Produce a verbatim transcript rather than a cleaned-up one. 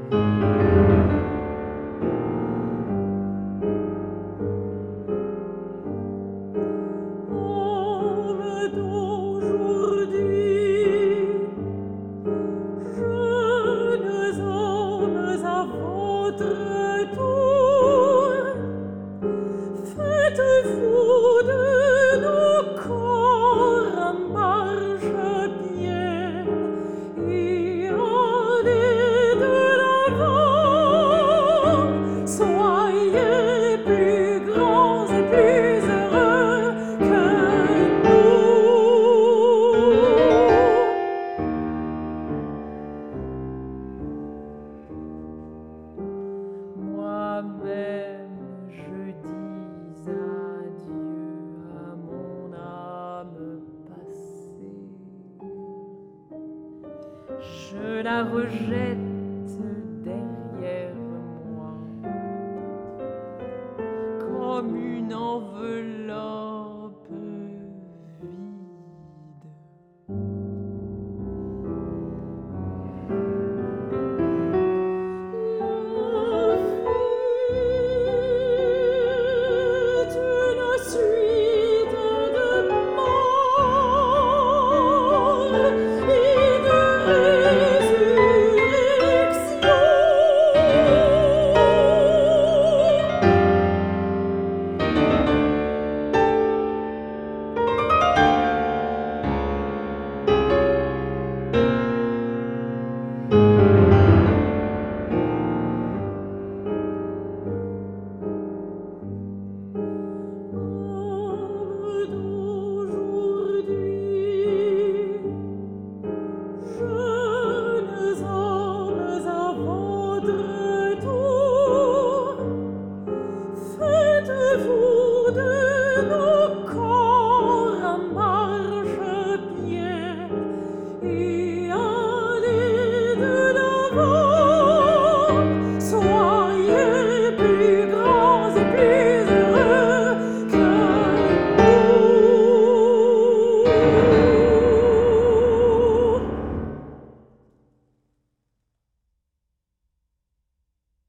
Faites-vous de nos corps un marchepied et allez de l'avant. Soyez plus grands et plus heureux que nous. Moi-même, je dis adieu à mon âme passée. Je la rejette